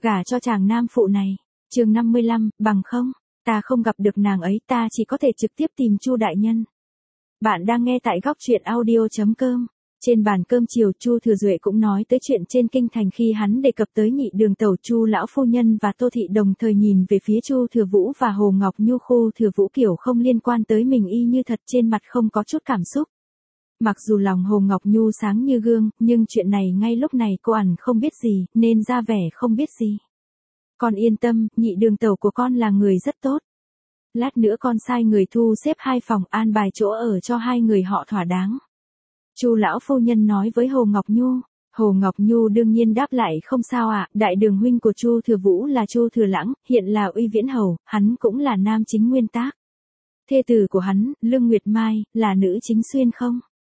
gả cho chàng nam phụ này. Chương 55, bằng không, ta không gặp được nàng ấy, ta chỉ có thể trực tiếp tìm Chu đại nhân. Bạn đang nghe tại góc truyện audio.com. Trên bàn cơm chiều, Chu Thừa Duệ cũng nói tới chuyện trên kinh thành khi hắn đề cập tới nhị đường tẩu Chu lão phu nhân và Tô thị đồng thời nhìn về phía Chu Thừa Vũ và Hồ Ngọc Nhu. Khu Thừa Vũ kiểu không liên quan tới mình y như thật, trên mặt không có chút cảm xúc. Mặc dù lòng Hồ Ngọc Nhu sáng như gương, nhưng chuyện này ngay lúc này cô ẩn không biết gì, nên ra vẻ không biết gì. Con yên tâm, nhị đường tẩu của con là người rất tốt. Lát nữa con sai người thu xếp 2 phòng, an bài chỗ ở cho 2 người họ thỏa đáng. Chu lão phu nhân nói với Hồ Ngọc Nhu. Hồ Ngọc Nhu đương nhiên đáp lại, không sao ạ, đại đường huynh của Chu Thừa Vũ là Chu Thừa Lãng, hiện là Uy Viễn Hầu, hắn cũng là nam chính nguyên tác. Thê tử của hắn, Lương Nguyệt Mai, là nữ chính xuyên không?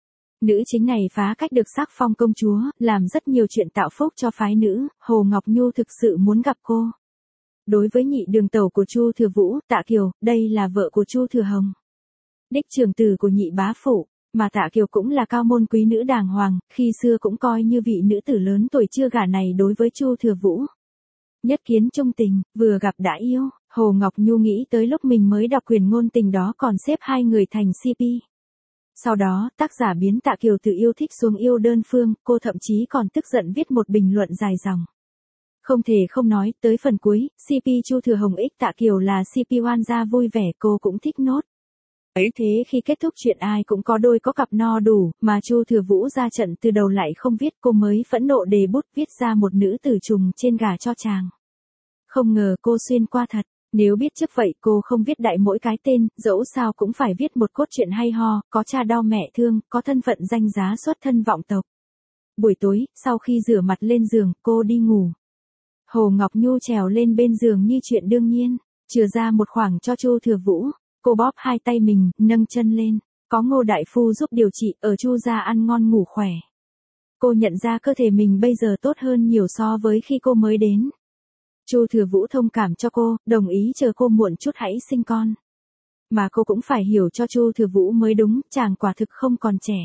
Nữ chính này phá cách được sắc phong công chúa, làm rất nhiều chuyện tạo phúc cho phái nữ, Hồ Ngọc Nhu thực sự muốn gặp cô. Đối với nhị đường tẩu của Chu Thừa Vũ, Tạ Kiều, đây là vợ của Chu Thừa Hồng, đích trưởng tử của nhị bá phụ, mà Tạ Kiều cũng là cao môn quý nữ đàng hoàng, khi xưa cũng coi như vị nữ tử lớn tuổi chưa gả này đối với Chu Thừa Vũ. Nhất kiến trung tình, vừa gặp đã yêu, Hồ Ngọc Nhu nghĩ tới lúc mình mới đọc quyển ngôn tình đó còn xếp 2 người thành CP. Sau đó, tác giả biến Tạ Kiều từ yêu thích xuống yêu đơn phương, cô thậm chí còn tức giận viết một bình luận dài dòng. Không thể không nói, tới phần cuối, CP Chu Thừa Hồng x Tạ Kiều là CP oan gia vui vẻ, cô cũng thích nốt. Ấy thế khi kết thúc chuyện ai cũng có đôi có cặp no đủ, mà Chu Thừa Vũ ra trận từ đầu lại không viết, cô mới phẫn nộ đề bút viết ra một nữ tử trùng trên gả cho chàng. Không ngờ cô xuyên qua thật. Nếu biết trước vậy cô không viết đại mỗi cái tên, dẫu sao cũng phải viết một cốt truyện hay ho, có cha đau mẹ thương, có thân phận danh giá xuất thân vọng tộc. Buổi tối, sau khi rửa mặt lên giường, cô đi ngủ. Hồ Ngọc Nhu trèo lên bên giường như chuyện đương nhiên, chừa ra một khoảng cho Chu Thừa Vũ. Cô bóp 2 tay mình, nâng chân lên, có Ngô đại phu giúp điều trị, ở Chu gia ăn ngon ngủ khỏe. Cô nhận ra cơ thể mình bây giờ tốt hơn nhiều so với khi cô mới đến. Chu Thừa Vũ thông cảm cho cô, đồng ý chờ cô muộn chút hãy sinh con. Mà cô cũng phải hiểu cho Chu Thừa Vũ mới đúng, chàng quả thực không còn trẻ.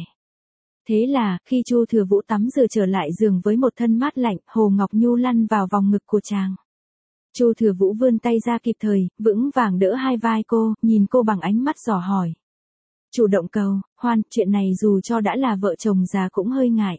Thế là, khi Chu Thừa Vũ tắm rửa trở lại giường với một thân mát lạnh, Hồ Ngọc Nhu lăn vào vòng ngực của chàng. Chu Thừa Vũ vươn tay ra kịp thời, vững vàng đỡ hai vai cô, nhìn cô bằng ánh mắt dò hỏi. Chủ động cầu, hoan, chuyện này dù cho đã là vợ chồng già cũng hơi ngại.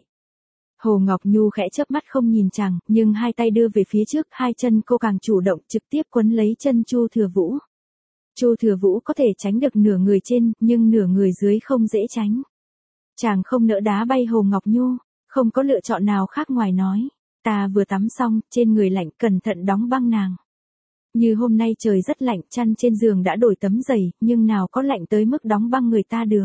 Hồ Ngọc Nhu khẽ chớp mắt không nhìn chàng, nhưng 2 tay đưa về phía trước, 2 chân cô càng chủ động trực tiếp quấn lấy chân Chu Thừa Vũ. Chu Thừa Vũ có thể tránh được nửa người trên, nhưng nửa người dưới không dễ tránh. Chàng không nỡ đá bay Hồ Ngọc Nhu, không có lựa chọn nào khác ngoài nói. Ta vừa tắm xong, trên người lạnh, cẩn thận đóng băng nàng. Như hôm nay trời rất lạnh, chăn trên giường đã đổi tấm dày, nhưng nào có lạnh tới mức đóng băng người ta được.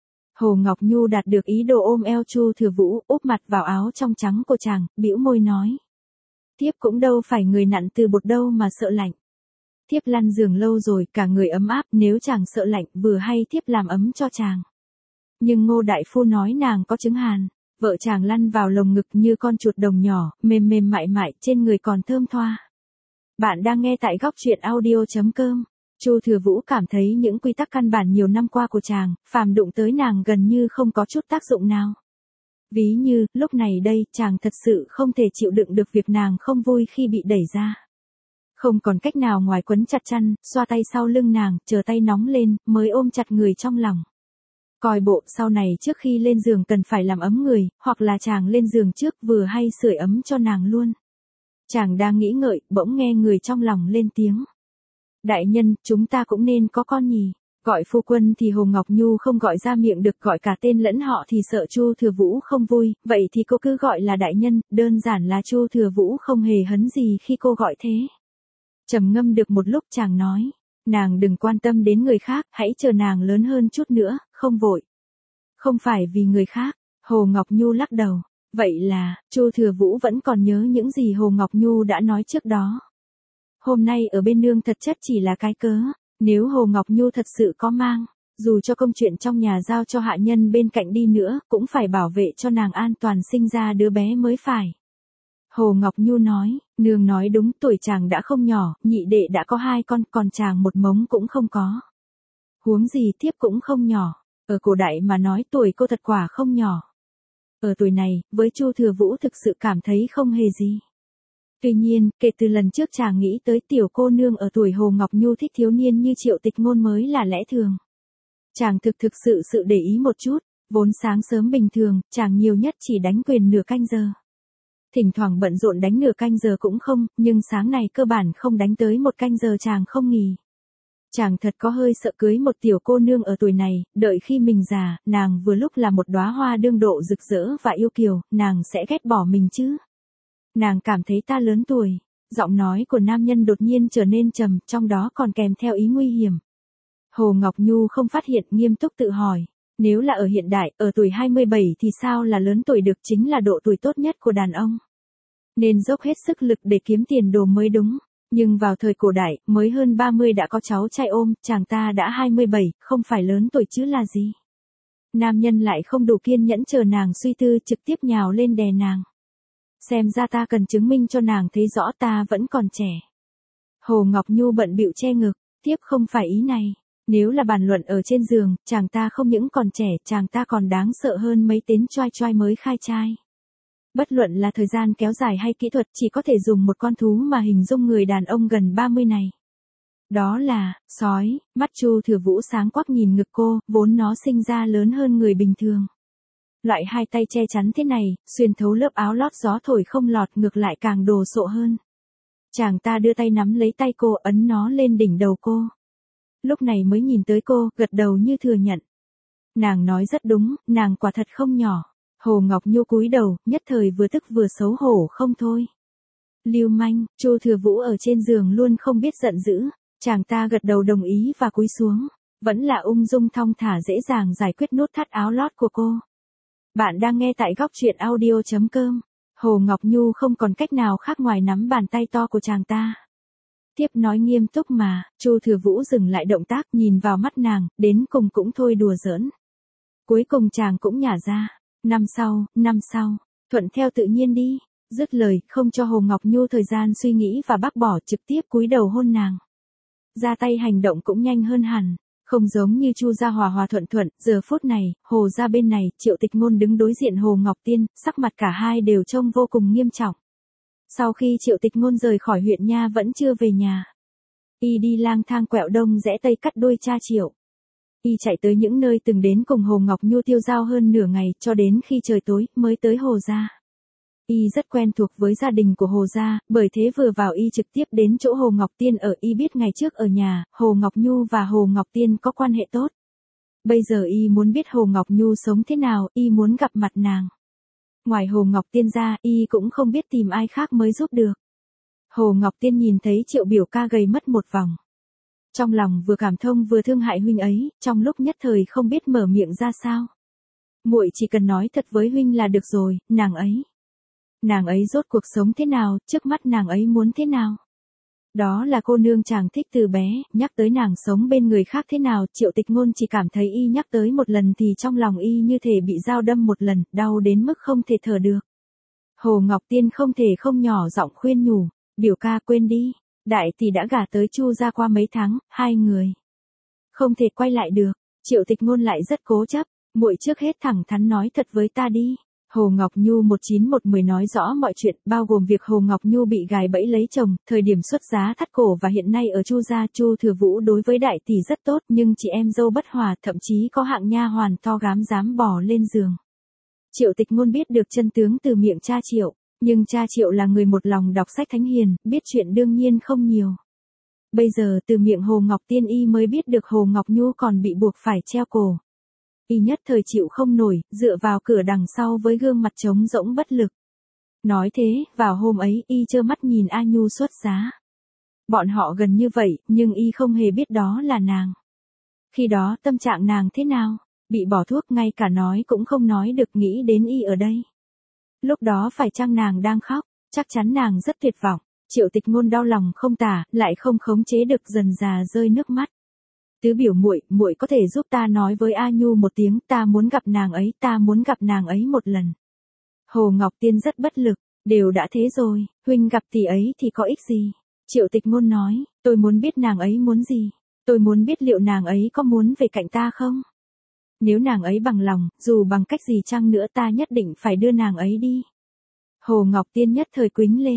Hồ Ngọc Nhu đạt được ý đồ ôm eo Chu Thừa Vũ, úp mặt vào áo trong trắng của chàng, bĩu môi nói. Thiếp cũng đâu phải người nặn từ bột đâu mà sợ lạnh. Thiếp lăn giường lâu rồi, cả người ấm áp, nếu chàng sợ lạnh, vừa hay thiếp làm ấm cho chàng. Nhưng Ngô đại phu nói nàng có chứng hàn. Vợ chàng lăn vào lồng ngực như con chuột đồng nhỏ, mềm mềm mại mại, trên người còn thơm thoa. Bạn đang nghe tại góc truyện audio.com. Chu Thừa Vũ cảm thấy những quy tắc căn bản nhiều năm qua của chàng, phàm đụng tới nàng gần như không có chút tác dụng nào. Ví như, lúc này đây, chàng thật sự không thể chịu đựng được việc nàng không vui khi bị đẩy ra. Không còn cách nào ngoài quấn chặt chăn, xoa tay sau lưng nàng, chờ tay nóng lên, mới ôm chặt người trong lòng. Coi bộ sau này trước khi lên giường cần phải làm ấm người, hoặc là chàng lên giường trước vừa hay sưởi ấm cho nàng luôn. Chàng đang nghĩ ngợi, bỗng nghe người trong lòng lên tiếng. Đại nhân, chúng ta cũng nên có con nhỉ. Gọi phu quân thì Hồ Ngọc Nhu không gọi ra miệng được, gọi cả tên lẫn họ thì sợ Chu Thừa Vũ không vui, vậy thì cô cứ gọi là đại nhân, đơn giản là Chu Thừa Vũ không hề hấn gì khi cô gọi thế. Trầm ngâm được một lúc chàng nói. Nàng đừng quan tâm đến người khác, hãy chờ nàng lớn hơn chút nữa, không vội. Không phải vì người khác, Hồ Ngọc Nhu lắc đầu. Vậy là, Chu Thừa Vũ vẫn còn nhớ những gì Hồ Ngọc Nhu đã nói trước đó. Hôm nay ở bên nương thật chất chỉ là cái cớ, nếu Hồ Ngọc Nhu thật sự có mang, dù cho công chuyện trong nhà giao cho hạ nhân bên cạnh đi nữa, cũng phải bảo vệ cho nàng an toàn sinh ra đứa bé mới phải. Hồ Ngọc Nhu nói, nương nói đúng, tuổi chàng đã không nhỏ, nhị đệ đã có 2 con, còn chàng một mống cũng không có. Huống gì thiếp cũng không nhỏ, ở cổ đại mà nói tuổi cô thật quả không nhỏ. Ở tuổi này, với Chu Thừa Vũ thực sự cảm thấy không hề gì. Tuy nhiên, kể từ lần trước chàng nghĩ tới tiểu cô nương ở tuổi Hồ Ngọc Nhu thích thiếu niên như Triệu Tịch Ngôn mới là lẽ thường. Chàng thực sự để ý một chút, vốn sáng sớm bình thường, chàng nhiều nhất chỉ đánh quyền nửa canh giờ. Thỉnh thoảng bận rộn đánh nửa canh giờ cũng không, nhưng sáng này cơ bản không đánh tới một canh giờ chàng không nghỉ. Chàng thật có hơi sợ cưới một tiểu cô nương ở tuổi này, đợi khi mình già, nàng vừa lúc là một đóa hoa đương độ rực rỡ và yêu kiều, nàng sẽ ghét bỏ mình chứ. Nàng cảm thấy ta lớn tuổi. Giọng nói của nam nhân đột nhiên trở nên trầm, trong đó còn kèm theo ý nguy hiểm. Hồ Ngọc Nhu không phát hiện, nghiêm túc tự hỏi. Nếu là ở hiện đại, ở tuổi 27 thì sao là lớn tuổi được, chính là độ tuổi tốt nhất của đàn ông. Nên dốc hết sức lực để kiếm tiền đồ mới đúng. Nhưng vào thời cổ đại, mới hơn 30 đã có cháu trai ôm, chàng ta đã 27, không phải lớn tuổi chứ là gì. Nam nhân lại không đủ kiên nhẫn chờ nàng suy tư, trực tiếp nhào lên đè nàng. Xem ra ta cần chứng minh cho nàng thấy rõ ta vẫn còn trẻ. Hồ Ngọc Nhu bận bịu che ngực, tiếp không phải ý này. Nếu là bàn luận ở trên giường, chàng ta không những còn trẻ, chàng ta còn đáng sợ hơn mấy tên choai choai mới khai trai. Bất luận là thời gian kéo dài hay kỹ thuật, chỉ có thể dùng một con thú mà hình dung người đàn ông gần 30 này. Đó là, sói. Mắt Chu Thừa Vũ sáng quắc nhìn ngực cô, vốn nó sinh ra lớn hơn người bình thường. Loại hai tay che chắn thế này, xuyên thấu lớp áo lót gió thổi không lọt, ngược lại càng đồ sộ hơn. Chàng ta đưa tay nắm lấy tay cô, ấn nó lên đỉnh đầu cô. Lúc này mới nhìn tới cô, gật đầu như thừa nhận. Nàng nói rất đúng, nàng quả thật không nhỏ. Hồ Ngọc Nhu cúi đầu, nhất thời vừa tức vừa xấu hổ không thôi. Lưu manh. Chu Thừa Vũ ở trên giường luôn không biết giận dữ. Chàng ta gật đầu đồng ý và cúi xuống. Vẫn là ung dung thong thả dễ dàng giải quyết nút thắt áo lót của cô. Bạn đang nghe tại góc truyện audio.com. Hồ Ngọc Nhu không còn cách nào khác ngoài nắm bàn tay to của chàng ta. Tiếp nói nghiêm túc mà. Chu Thừa Vũ dừng lại động tác, nhìn vào mắt nàng, đến cùng cũng thôi đùa giỡn. Cuối cùng chàng cũng nhả ra. Năm sau, thuận theo tự nhiên đi. Dứt lời, không cho Hồ Ngọc Nhu thời gian suy nghĩ và bác bỏ, trực tiếp cúi đầu hôn nàng. Ra tay hành động cũng nhanh hơn hẳn. Không giống như Chu gia hòa hòa thuận thuận, giờ phút này, Hồ gia bên này, Triệu Tịch Ngôn đứng đối diện Hồ Ngọc Tiên, sắc mặt cả hai đều trông vô cùng nghiêm trọng. Sau khi Triệu Tịch Ngôn rời khỏi huyện nha vẫn chưa về nhà. Y đi lang thang quẹo đông rẽ tây cắt đuôi cha Triệu. Y chạy tới những nơi từng đến cùng Hồ Ngọc Nhu tiêu dao hơn nửa ngày, cho đến khi trời tối, mới tới Hồ gia. Y rất quen thuộc với gia đình của Hồ gia, bởi thế vừa vào Y trực tiếp đến chỗ Hồ Ngọc Tiên ở. Y biết ngày trước ở nhà, Hồ Ngọc Nhu và Hồ Ngọc Tiên có quan hệ tốt. Bây giờ Y muốn biết Hồ Ngọc Nhu sống thế nào, Y muốn gặp mặt nàng. Ngoài Hồ Ngọc Tiên ra, Y cũng không biết tìm ai khác mới giúp được. Hồ Ngọc Tiên nhìn thấy Triệu biểu ca gầy mất một vòng. Trong lòng vừa cảm thông vừa thương hại huynh ấy, trong lúc nhất thời không biết mở miệng ra sao. Muội chỉ cần nói thật với huynh là được rồi, nàng ấy rốt cuộc sống thế nào, trước mắt nàng ấy muốn thế nào. Đó là cô nương chàng thích từ bé, nhắc tới nàng sống bên người khác thế nào, Triệu Tịch Ngôn chỉ cảm thấy Y nhắc tới một lần thì trong lòng Y như thể bị dao đâm một lần, đau đến mức không thể thở được. Hồ Ngọc Tiên không thể không nhỏ giọng khuyên nhủ, biểu ca quên đi, đại tỷ đã gả tới Chu gia qua mấy tháng, hai người không thể quay lại được. Triệu Tịch Ngôn lại rất cố chấp, muội trước hết thẳng thắn nói thật với ta đi. Hồ Ngọc Nhu 1910 nói rõ mọi chuyện, bao gồm việc Hồ Ngọc Nhu bị gài bẫy lấy chồng, thời điểm xuất giá thắt cổ và hiện nay ở Chu gia. Chu Thừa Vũ đối với đại tỷ rất tốt, nhưng chị em dâu bất hòa, thậm chí có hạng nha hoàn to gám dám bỏ lên giường. Triệu Tịch Ngôn biết được chân tướng từ miệng cha Triệu, nhưng cha Triệu là người một lòng đọc sách thánh hiền, biết chuyện đương nhiên không nhiều. Bây giờ từ miệng Hồ Ngọc Tiên Y mới biết được Hồ Ngọc Nhu còn bị buộc phải treo cổ. Y nhất thời chịu không nổi, dựa vào cửa đằng sau với gương mặt trống rỗng bất lực. Nói thế, vào hôm ấy, Y trơ mắt nhìn A Nhu xuất giá. Bọn họ gần như vậy, nhưng Y không hề biết đó là nàng. Khi đó tâm trạng nàng thế nào? Bị bỏ thuốc, ngay cả nói cũng không nói được, nghĩ đến Y ở đây. Lúc đó phải chăng nàng đang khóc, chắc chắn nàng rất tuyệt vọng. Triệu Tịch Ngôn đau lòng không tả, lại không khống chế được, dần dà rơi nước mắt. Tứ biểu muội có thể giúp ta nói với A Nhu một tiếng, ta muốn gặp nàng ấy một lần. Hồ Ngọc Tiên rất bất lực, đều đã thế rồi, huynh gặp tỷ ấy thì có ích gì? Triệu Tịch Ngôn nói, tôi muốn biết nàng ấy muốn gì, tôi muốn biết liệu nàng ấy có muốn về cạnh ta không? Nếu nàng ấy bằng lòng, dù bằng cách gì chăng nữa ta nhất định phải đưa nàng ấy đi. Hồ Ngọc Tiên nhất thời quĩnh lên,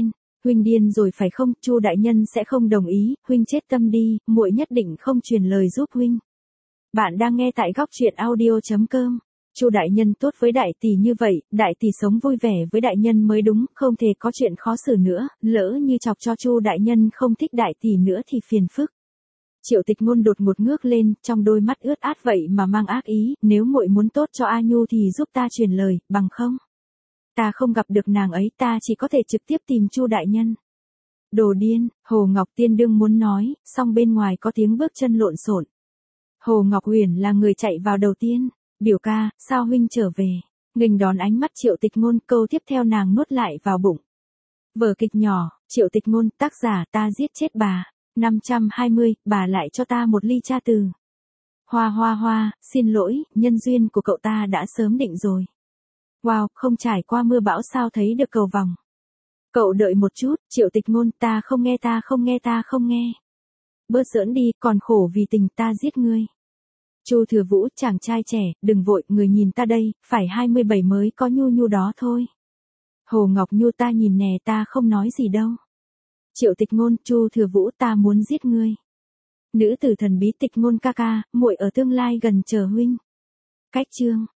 Huynh điên rồi phải không? Chu đại nhân sẽ không đồng ý, huynh chết tâm đi, muội nhất định không truyền lời giúp huynh. Bạn đang nghe tại góc truyện audio.com. Chu đại nhân tốt với đại tỷ như vậy, đại tỷ sống vui vẻ với đại nhân mới đúng, không thể có chuyện khó xử nữa, lỡ như chọc cho Chu đại nhân không thích đại tỷ nữa thì phiền phức. Triệu Tịch Ngôn đột ngột ngước lên, trong đôi mắt ướt át vậy mà mang ác ý, nếu muội muốn tốt cho A Nhu thì giúp ta truyền lời, bằng không. Ta không gặp được nàng ấy, ta chỉ có thể trực tiếp tìm Chu đại nhân. Đồ điên, Hồ Ngọc Tiên đương muốn nói, song bên ngoài có tiếng bước chân lộn xộn. Hồ Ngọc Huyền là người chạy vào đầu tiên. Biểu ca, sao huynh trở về? Nghênh đón ánh mắt Triệu Tịch Ngôn, câu tiếp theo nàng nuốt lại vào bụng. Vở kịch nhỏ, Triệu Tịch Ngôn, tác giả ta giết chết bà. 520, bà lại cho ta một ly cha từ. Hoa hoa hoa, xin lỗi, nhân duyên của cậu ta đã sớm định rồi. Wow, không trải qua mưa bão sao thấy được cầu vòng. Cậu đợi một chút, Triệu Tịch Ngôn, ta không nghe. Bớt giỡn đi, còn khổ vì tình ta giết ngươi. Chu Thừa Vũ, chàng trai trẻ, đừng vội, người nhìn ta đây, phải 27 mới có nhu đó thôi. Hồ Ngọc Nhu, ta nhìn nè, ta không nói gì đâu. Triệu Tịch Ngôn, Chu Thừa Vũ, ta muốn giết ngươi. Nữ tử thần bí Tịch Ngôn ca ca, muội ở tương lai gần chờ huynh. Cách chương